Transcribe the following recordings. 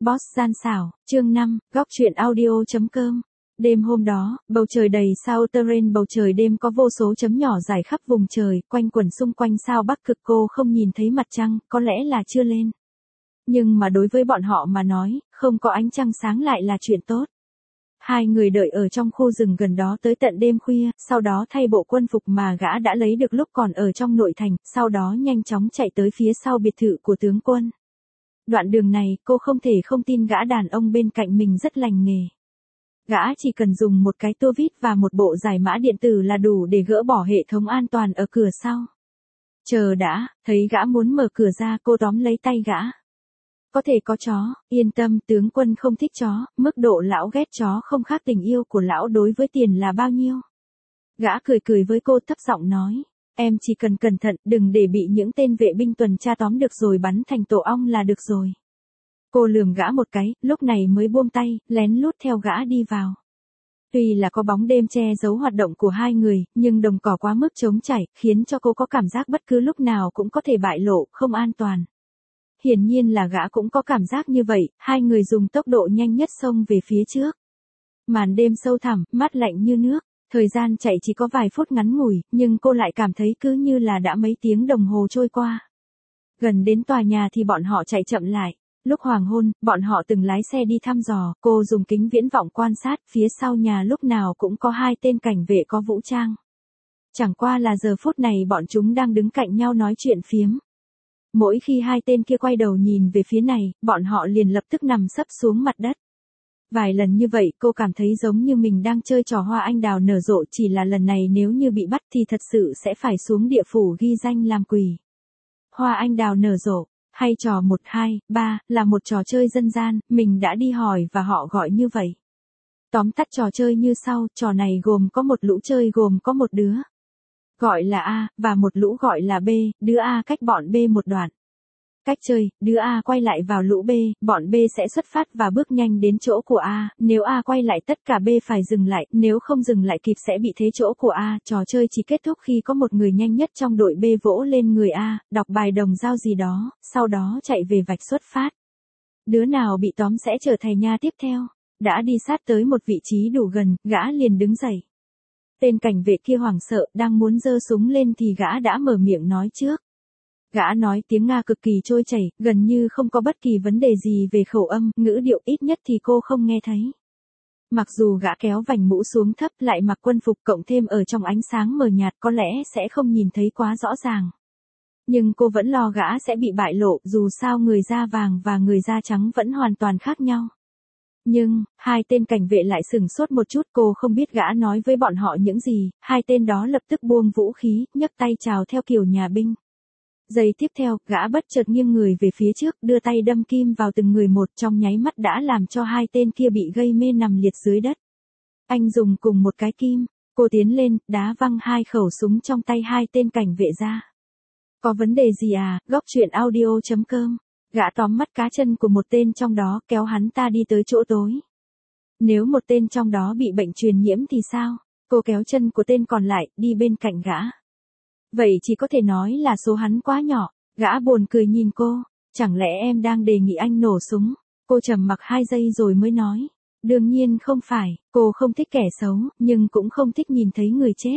Boss gian xảo, chương 5, góc truyện audio.com. Đêm hôm đó, bầu trời đầy sao terrain, bầu trời đêm có vô số chấm nhỏ rải khắp vùng trời, quanh quẩn xung quanh sao Bắc Cực. Cô không nhìn thấy mặt trăng, có lẽ là chưa lên. Nhưng mà đối với bọn họ mà nói, không có ánh trăng sáng lại là chuyện tốt. Hai người đợi ở trong khu rừng gần đó tới tận đêm khuya, sau đó thay bộ quân phục mà gã đã lấy được lúc còn ở trong nội thành, sau đó nhanh chóng chạy tới phía sau biệt thự của tướng quân. Đoạn đường này, cô không thể không tin gã đàn ông bên cạnh mình rất lành nghề. Gã chỉ cần dùng một cái tua vít và một bộ giải mã điện tử là đủ để gỡ bỏ hệ thống an toàn ở cửa sau. Chờ đã, thấy gã muốn mở cửa ra, cô tóm lấy tay gã. Có thể có chó, yên tâm, tướng quân không thích chó, mức độ lão ghét chó không khác tình yêu của lão đối với tiền là bao nhiêu. Gã cười cười với cô, thấp giọng nói, em chỉ cần cẩn thận, đừng để bị những tên vệ binh tuần tra tóm được rồi bắn thành tổ ong là được rồi. Cô lườm gã một cái, lúc này mới buông tay, lén lút theo gã đi vào. Tuy là có bóng đêm che giấu hoạt động của hai người, nhưng đồng cỏ quá mức trống trải, khiến cho cô có cảm giác bất cứ lúc nào cũng có thể bại lộ, không an toàn. Hiển nhiên là gã cũng có cảm giác như vậy, hai người dùng tốc độ nhanh nhất xông về phía trước. Màn đêm sâu thẳm, mát lạnh như nước, thời gian chạy chỉ có vài phút ngắn ngủi, nhưng cô lại cảm thấy cứ như là đã mấy tiếng đồng hồ trôi qua. Gần đến tòa nhà thì bọn họ chạy chậm lại. Lúc hoàng hôn, bọn họ từng lái xe đi thăm dò, cô dùng kính viễn vọng quan sát, phía sau nhà lúc nào cũng có hai tên cảnh vệ có vũ trang. Chẳng qua là giờ phút này bọn chúng đang đứng cạnh nhau nói chuyện phiếm. Mỗi khi hai tên kia quay đầu nhìn về phía này, bọn họ liền lập tức nằm sấp xuống mặt đất. Vài lần như vậy cô cảm thấy giống như mình đang chơi trò hoa anh đào nở rộ, chỉ là lần này nếu như bị bắt thì thật sự sẽ phải xuống địa phủ ghi danh làm quỷ. Hoa anh đào nở rộ, hay trò 1, 2, 3, là một trò chơi dân gian, mình đã đi hỏi và họ gọi như vậy. Tóm tắt trò chơi như sau, trò này gồm có một lũ chơi gồm có một đứa gọi là A, và một lũ gọi là B, đứa A cách bọn B một đoạn. Cách chơi, đứa A quay lại vào lũ B, bọn B sẽ xuất phát và bước nhanh đến chỗ của A, nếu A quay lại tất cả B phải dừng lại, nếu không dừng lại kịp sẽ bị thế chỗ của A, trò chơi chỉ kết thúc khi có một người nhanh nhất trong đội B vỗ lên người A, đọc bài đồng dao gì đó, sau đó chạy về vạch xuất phát. Đứa nào bị tóm sẽ trở thành nha tiếp theo. Đã đi sát tới một vị trí đủ gần, gã liền đứng dậy. Tên cảnh vệ kia hoảng sợ, đang muốn giơ súng lên thì gã đã mở miệng nói trước. Gã nói tiếng Nga cực kỳ trôi chảy, gần như không có bất kỳ vấn đề gì về khẩu âm, ngữ điệu, ít nhất thì cô không nghe thấy. Mặc dù gã kéo vành mũ xuống thấp, lại mặc quân phục, cộng thêm ở trong ánh sáng mờ nhạt, có lẽ sẽ không nhìn thấy quá rõ ràng. Nhưng cô vẫn lo gã sẽ bị bại lộ, dù sao người da vàng và người da trắng vẫn hoàn toàn khác nhau. Nhưng, hai tên cảnh vệ lại sửng sốt một chút, cô không biết gã nói với bọn họ những gì, hai tên đó lập tức buông vũ khí, nhấc tay chào theo kiểu nhà binh. Giây tiếp theo, gã bất chợt nghiêng người về phía trước, đưa tay đâm kim vào từng người một, trong nháy mắt đã làm cho hai tên kia bị gây mê nằm liệt dưới đất. Anh dùng cùng một cái kim, cô tiến lên, đá văng hai khẩu súng trong tay hai tên cảnh vệ ra. Có vấn đề gì à, góc truyện audio.com. Gã tóm mắt cá chân của một tên trong đó, kéo hắn ta đi tới chỗ tối. Nếu một tên trong đó bị bệnh truyền nhiễm thì sao? Cô kéo chân của tên còn lại, đi bên cạnh gã. Vậy chỉ có thể nói là số hắn quá nhỏ. Gã buồn cười nhìn cô. Chẳng lẽ em đang đề nghị anh nổ súng? Cô trầm mặc 2 giây rồi mới nói. Đương nhiên không phải, cô không thích kẻ xấu, nhưng cũng không thích nhìn thấy người chết.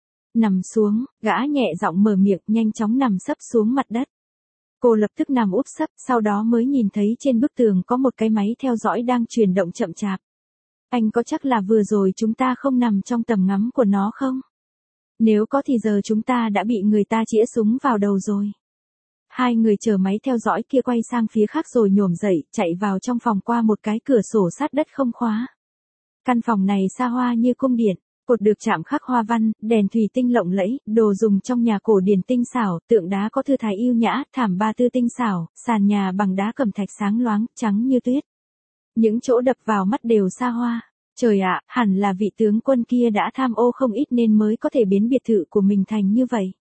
Nằm xuống, gã nhẹ giọng mở miệng, nhanh chóng nằm sấp xuống mặt đất. Cô lập tức nằm úp sấp, sau đó mới nhìn thấy trên bức tường có một cái máy theo dõi đang chuyển động chậm chạp. Anh có chắc là vừa rồi chúng ta không nằm trong tầm ngắm của nó không? Nếu có thì giờ chúng ta đã bị người ta chĩa súng vào đầu rồi. Hai người chờ máy theo dõi kia quay sang phía khác rồi nhổm dậy, chạy vào trong phòng qua một cái cửa sổ sát đất không khóa. Căn phòng này xa hoa như cung điện. Cột được chạm khắc hoa văn, đèn thủy tinh lộng lẫy, đồ dùng trong nhà cổ điển tinh xảo, tượng đá có thư thái yêu nhã, thảm ba tư tinh xảo, sàn nhà bằng đá cẩm thạch sáng loáng, trắng như tuyết. Những chỗ đập vào mắt đều xa hoa. Trời ạ, hẳn là vị tướng quân kia đã tham ô không ít nên mới có thể biến biệt thự của mình thành như vậy.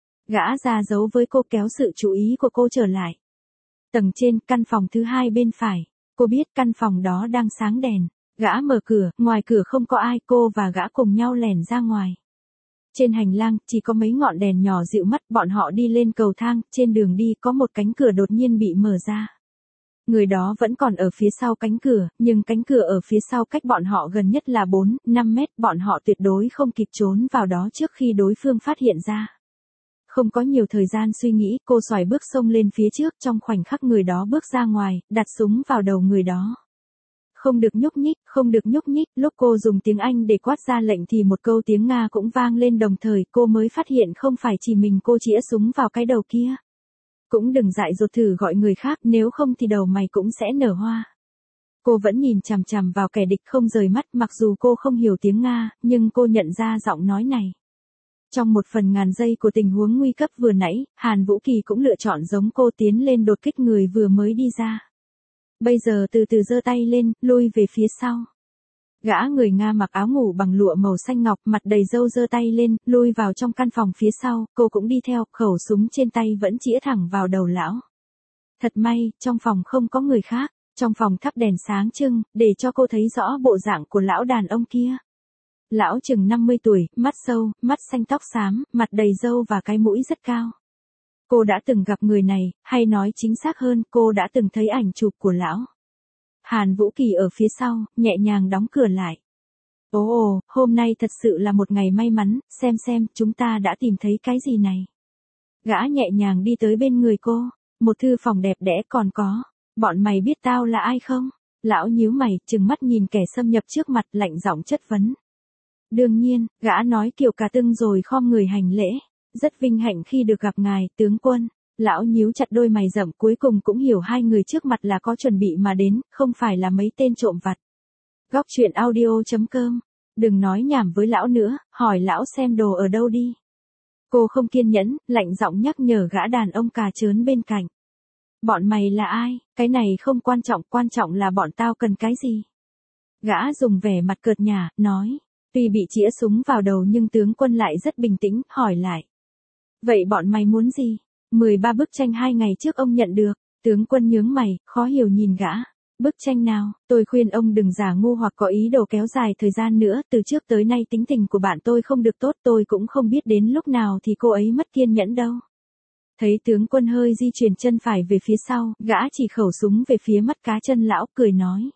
Gã ra dấu với cô, kéo sự chú ý của cô trở lại. Tầng trên, căn phòng thứ 2 bên phải. Cô biết căn phòng đó đang sáng đèn. Gã mở cửa, ngoài cửa không có ai, cô và gã cùng nhau lẻn ra ngoài. Trên hành lang, chỉ có mấy ngọn đèn nhỏ dịu mắt, bọn họ đi lên cầu thang, trên đường đi có một cánh cửa đột nhiên bị mở ra. Người đó vẫn còn ở phía sau cánh cửa, nhưng cánh cửa ở phía sau cách bọn họ gần nhất là 4-5 mét, bọn họ tuyệt đối không kịp trốn vào đó trước khi đối phương phát hiện ra. Không có nhiều thời gian suy nghĩ, cô xoài bước xông lên phía trước, trong khoảnh khắc người đó bước ra ngoài, đặt súng vào đầu người đó. Không được nhúc nhích, không được nhúc nhích, lúc cô dùng tiếng Anh để quát ra lệnh thì một câu tiếng Nga cũng vang lên đồng thời, cô mới phát hiện không phải chỉ mình cô chĩa súng vào cái đầu kia. Cũng đừng dại dột thử gọi người khác, nếu không thì đầu mày cũng sẽ nở hoa. Cô vẫn nhìn chằm chằm vào kẻ địch không rời mắt, mặc dù cô không hiểu tiếng Nga, nhưng cô nhận ra giọng nói này. Trong một phần ngàn giây của tình huống nguy cấp vừa nãy, Hàn Vũ Kỳ cũng lựa chọn giống cô tiến lên đột kích người vừa mới đi ra. Bây giờ từ từ giơ tay lên, lui về phía sau. Gã người Nga mặc áo ngủ bằng lụa màu xanh ngọc, mặt đầy râu giơ tay lên, lui vào trong căn phòng phía sau, cô cũng đi theo, khẩu súng trên tay vẫn chĩa thẳng vào đầu lão. Thật may, trong phòng không có người khác, trong phòng thắp đèn sáng trưng, để cho cô thấy rõ bộ dạng của lão đàn ông kia. Lão chừng 50 tuổi, mắt sâu, mắt xanh tóc xám, mặt đầy râu và cái mũi rất cao. Cô đã từng gặp người này, hay nói chính xác hơn, cô đã từng thấy ảnh chụp của lão. Hàn Vũ Kỳ ở phía sau, nhẹ nhàng đóng cửa lại. Ồ, hôm nay thật sự là một ngày may mắn, xem, chúng ta đã tìm thấy cái gì này. Gã nhẹ nhàng đi tới bên người cô, một thư phòng đẹp đẽ còn có. Bọn mày biết tao là ai không? Lão nhíu mày, trừng mắt nhìn kẻ xâm nhập trước mặt, lạnh giọng chất vấn. Đương nhiên, gã nói kiểu cà tưng rồi khom người hành lễ. Rất vinh hạnh khi được gặp ngài, tướng quân. Lão nhíu chặt đôi mày rậm, cuối cùng cũng hiểu hai người trước mặt là có chuẩn bị mà đến, không phải là mấy tên trộm vặt. Góc truyện audio.com. Đừng nói nhảm với lão nữa, hỏi lão xem đồ ở đâu đi. Cô không kiên nhẫn, lạnh giọng nhắc nhở gã đàn ông cà trớn bên cạnh. Bọn mày là ai? Cái này không quan trọng là bọn tao cần cái gì? Gã dùng vẻ mặt cợt nhả, nói. Tuy bị chĩa súng vào đầu nhưng tướng quân lại rất bình tĩnh, hỏi lại. Vậy bọn mày muốn gì? 13 bức tranh 2 ngày trước ông nhận được. Tướng quân nhướng mày, khó hiểu nhìn gã. Bức tranh nào? Tôi khuyên ông đừng giả ngu hoặc có ý đồ kéo dài thời gian nữa. Từ trước tới nay tính tình của bạn tôi không được tốt, tôi cũng không biết đến lúc nào thì cô ấy mất kiên nhẫn đâu. Thấy tướng quân hơi di chuyển chân phải về phía sau, gã chỉ khẩu súng về phía mắt cá chân lão, cười nói.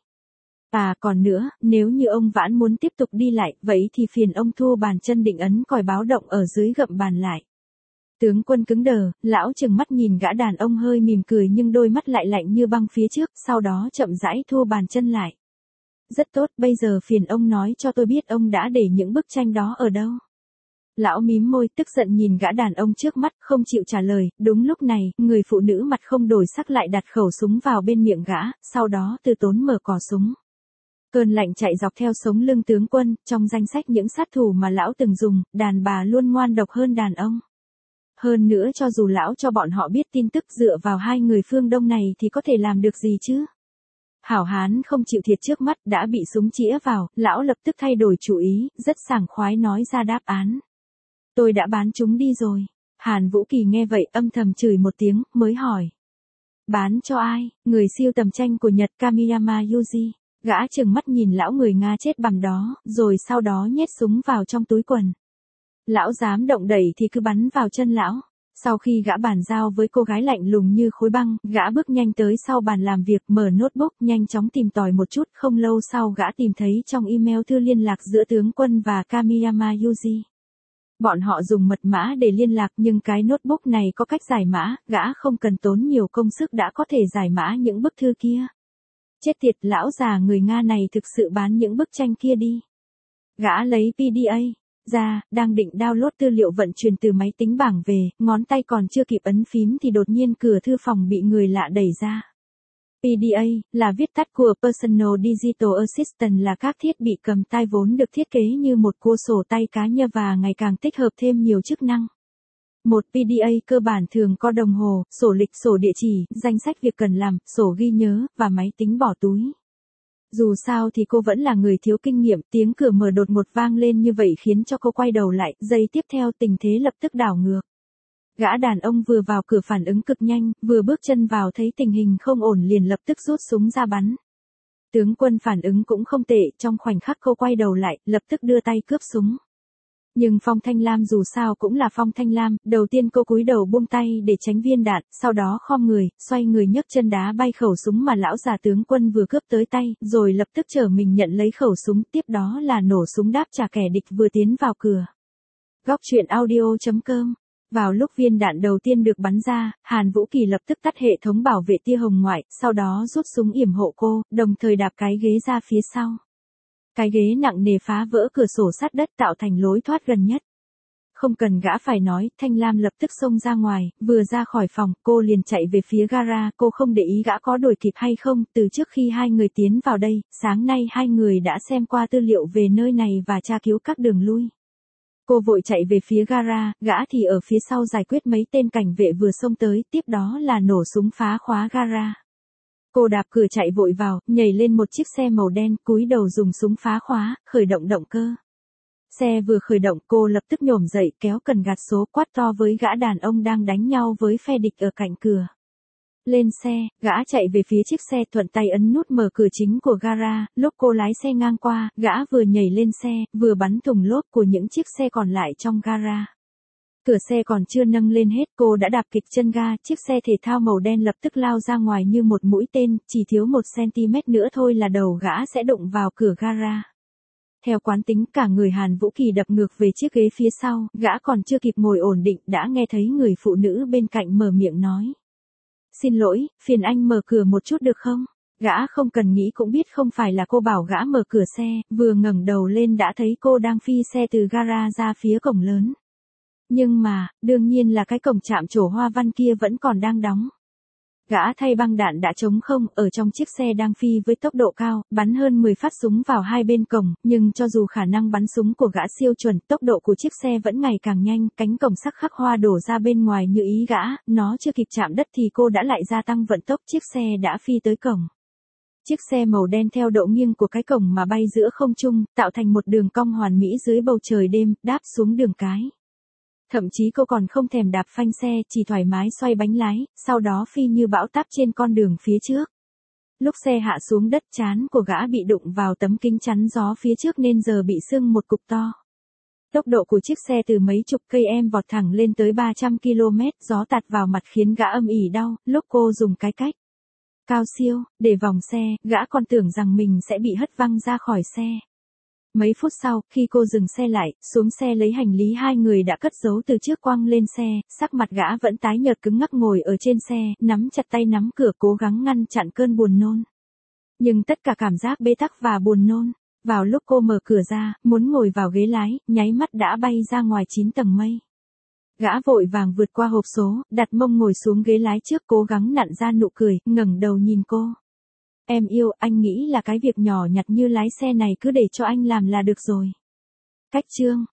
À còn nữa, nếu như ông Vãn muốn tiếp tục đi lại, vậy thì phiền ông thua bàn chân định ấn còi báo động ở dưới gậm bàn lại. Tướng quân cứng đờ, lão trừng mắt nhìn gã đàn ông hơi mỉm cười nhưng đôi mắt lại lạnh như băng phía trước, sau đó chậm rãi thua bàn chân lại. Rất tốt, bây giờ phiền ông nói cho tôi biết ông đã để những bức tranh đó ở đâu. Lão mím môi, tức giận nhìn gã đàn ông trước mắt, không chịu trả lời. Đúng lúc này, người phụ nữ mặt không đổi sắc lại đặt khẩu súng vào bên miệng gã, sau đó từ tốn mở cò súng. Cơn lạnh chạy dọc theo sống lưng tướng quân, trong danh sách những sát thủ mà lão từng dùng, đàn bà luôn ngoan độc hơn đàn ông. Hơn nữa cho dù lão cho bọn họ biết tin tức dựa vào hai người phương Đông này thì có thể làm được gì chứ? Hảo hán không chịu thiệt trước mắt đã bị súng chĩa vào, lão lập tức thay đổi chủ ý, rất sảng khoái nói ra đáp án. Tôi đã bán chúng đi rồi. Hàn Vũ Kỳ nghe vậy âm thầm chửi một tiếng, mới hỏi. Bán cho ai? Người siêu tầm tranh của Nhật Kamiyama Yuji. Gã trừng mắt nhìn lão người Nga chết bằm đó, rồi sau đó nhét súng vào trong túi quần. Lão dám động đẩy thì cứ bắn vào chân lão. Sau khi gã bàn giao với cô gái lạnh lùng như khối băng, gã bước nhanh tới sau bàn làm việc, mở notebook, nhanh chóng tìm tòi một chút, không lâu sau gã tìm thấy trong email thư liên lạc giữa tướng quân và Kamiyama Yuji. Bọn họ dùng mật mã để liên lạc nhưng cái notebook này có cách giải mã, gã không cần tốn nhiều công sức đã có thể giải mã những bức thư kia. Chết tiệt, lão già người Nga này thực sự bán những bức tranh kia đi. Gã lấy PDA ra, đang định download tư liệu vận chuyển từ máy tính bảng về, ngón tay còn chưa kịp ấn phím thì đột nhiên cửa thư phòng bị người lạ đẩy ra. PDA là viết tắt của Personal Digital Assistant, là các thiết bị cầm tay vốn được thiết kế như một cua sổ tay cá nhân và ngày càng tích hợp thêm nhiều chức năng. Một PDA cơ bản thường có đồng hồ, sổ lịch, sổ địa chỉ, danh sách việc cần làm, sổ ghi nhớ, và máy tính bỏ túi. Dù sao thì cô vẫn là người thiếu kinh nghiệm, tiếng cửa mở đột ngột vang lên như vậy khiến cho cô quay đầu lại, giây tiếp theo tình thế lập tức đảo ngược. Gã đàn ông vừa vào cửa phản ứng cực nhanh, vừa bước chân vào thấy tình hình không ổn liền lập tức rút súng ra bắn. Tướng quân phản ứng cũng không tệ, trong khoảnh khắc cô quay đầu lại, lập tức đưa tay cướp súng. Nhưng Phong Thanh Lam dù sao cũng là Phong Thanh Lam, đầu tiên cô cúi đầu buông tay để tránh viên đạn, sau đó khom người, xoay người nhấc chân đá bay khẩu súng mà lão già tướng quân vừa cướp tới tay, rồi lập tức trở mình nhận lấy khẩu súng, tiếp đó là nổ súng đáp trả kẻ địch vừa tiến vào cửa. Góc truyện audio.com. Vào lúc viên đạn đầu tiên được bắn ra, Hàn Vũ Kỳ lập tức tắt hệ thống bảo vệ tia hồng ngoại, sau đó rút súng yểm hộ cô, đồng thời đạp cái ghế ra phía sau. Cái ghế nặng nề phá vỡ cửa sổ sắt đất tạo thành lối thoát gần nhất. Không cần gã phải nói, Thanh Lam lập tức xông ra ngoài, vừa ra khỏi phòng, cô liền chạy về phía gara, cô không để ý gã có đuổi kịp hay không, từ trước khi hai người tiến vào đây, sáng nay hai người đã xem qua tư liệu về nơi này và tra cứu các đường lui. Cô vội chạy về phía gara, gã thì ở phía sau giải quyết mấy tên cảnh vệ vừa xông tới, tiếp đó là nổ súng phá khóa gara. Cô đạp cửa chạy vội vào, nhảy lên một chiếc xe màu đen, cúi đầu dùng súng phá khóa, khởi động động cơ. Xe vừa khởi động, cô lập tức nhổm dậy, kéo cần gạt số, quát to với gã đàn ông đang đánh nhau với phe địch ở cạnh cửa. Lên xe, gã chạy về phía chiếc xe, thuận tay ấn nút mở cửa chính của gara, lúc cô lái xe ngang qua, gã vừa nhảy lên xe, vừa bắn thùng lốp của những chiếc xe còn lại trong gara. Cửa xe còn chưa nâng lên hết, cô đã đạp kịch chân ga, chiếc xe thể thao màu đen lập tức lao ra ngoài như một mũi tên, chỉ thiếu 1 cm nữa thôi là đầu gã sẽ đụng vào cửa gara. Theo quán tính, cả người Hàn Vũ Kỳ đập ngược về chiếc ghế phía sau, gã còn chưa kịp ngồi ổn định, đã nghe thấy người phụ nữ bên cạnh mở miệng nói. Xin lỗi, phiền anh mở cửa một chút được không? Gã không cần nghĩ cũng biết không phải là cô bảo gã mở cửa xe, vừa ngẩng đầu lên đã thấy cô đang phi xe từ gara ra phía cổng lớn. Nhưng mà, đương nhiên là cái cổng trạm trổ hoa văn kia vẫn còn đang đóng. Gã thay băng đạn đã trống không, ở trong chiếc xe đang phi với tốc độ cao, bắn hơn 10 phát súng vào hai bên cổng, nhưng cho dù khả năng bắn súng của gã siêu chuẩn, tốc độ của chiếc xe vẫn ngày càng nhanh, cánh cổng sắc khắc hoa đổ ra bên ngoài như ý gã, nó chưa kịp chạm đất thì cô đã lại gia tăng vận tốc, chiếc xe đã phi tới cổng. Chiếc xe màu đen theo độ nghiêng của cái cổng mà bay giữa không trung, tạo thành một đường cong hoàn mỹ dưới bầu trời đêm, đáp xuống đường cái. Thậm chí cô còn không thèm đạp phanh xe, chỉ thoải mái xoay bánh lái, sau đó phi như bão táp trên con đường phía trước. Lúc xe hạ xuống đất, trán của gã bị đụng vào tấm kính chắn gió phía trước nên giờ bị sưng một cục to. Tốc độ của chiếc xe từ mấy chục cây em vọt thẳng lên tới 300 km, gió tạt vào mặt khiến gã âm ỉ đau, lúc cô dùng cái cách cao siêu, để vòng xe, gã còn tưởng rằng mình sẽ bị hất văng ra khỏi xe. Mấy phút sau, khi cô dừng xe lại, xuống xe lấy hành lý hai người đã cất giấu từ trước quăng lên xe, sắc mặt gã vẫn tái nhợt cứng ngắc ngồi ở trên xe, nắm chặt tay nắm cửa cố gắng ngăn chặn cơn buồn nôn. Nhưng tất cả cảm giác bế tắc và buồn nôn, vào lúc cô mở cửa ra, muốn ngồi vào ghế lái, nháy mắt đã bay ra ngoài 9 tầng mây. Gã vội vàng vượt qua hộp số, đặt mông ngồi xuống ghế lái trước cố gắng nặn ra nụ cười, ngẩng đầu nhìn cô. Em yêu, anh nghĩ là cái việc nhỏ nhặt như lái xe này cứ để cho anh làm là được rồi. Cách chương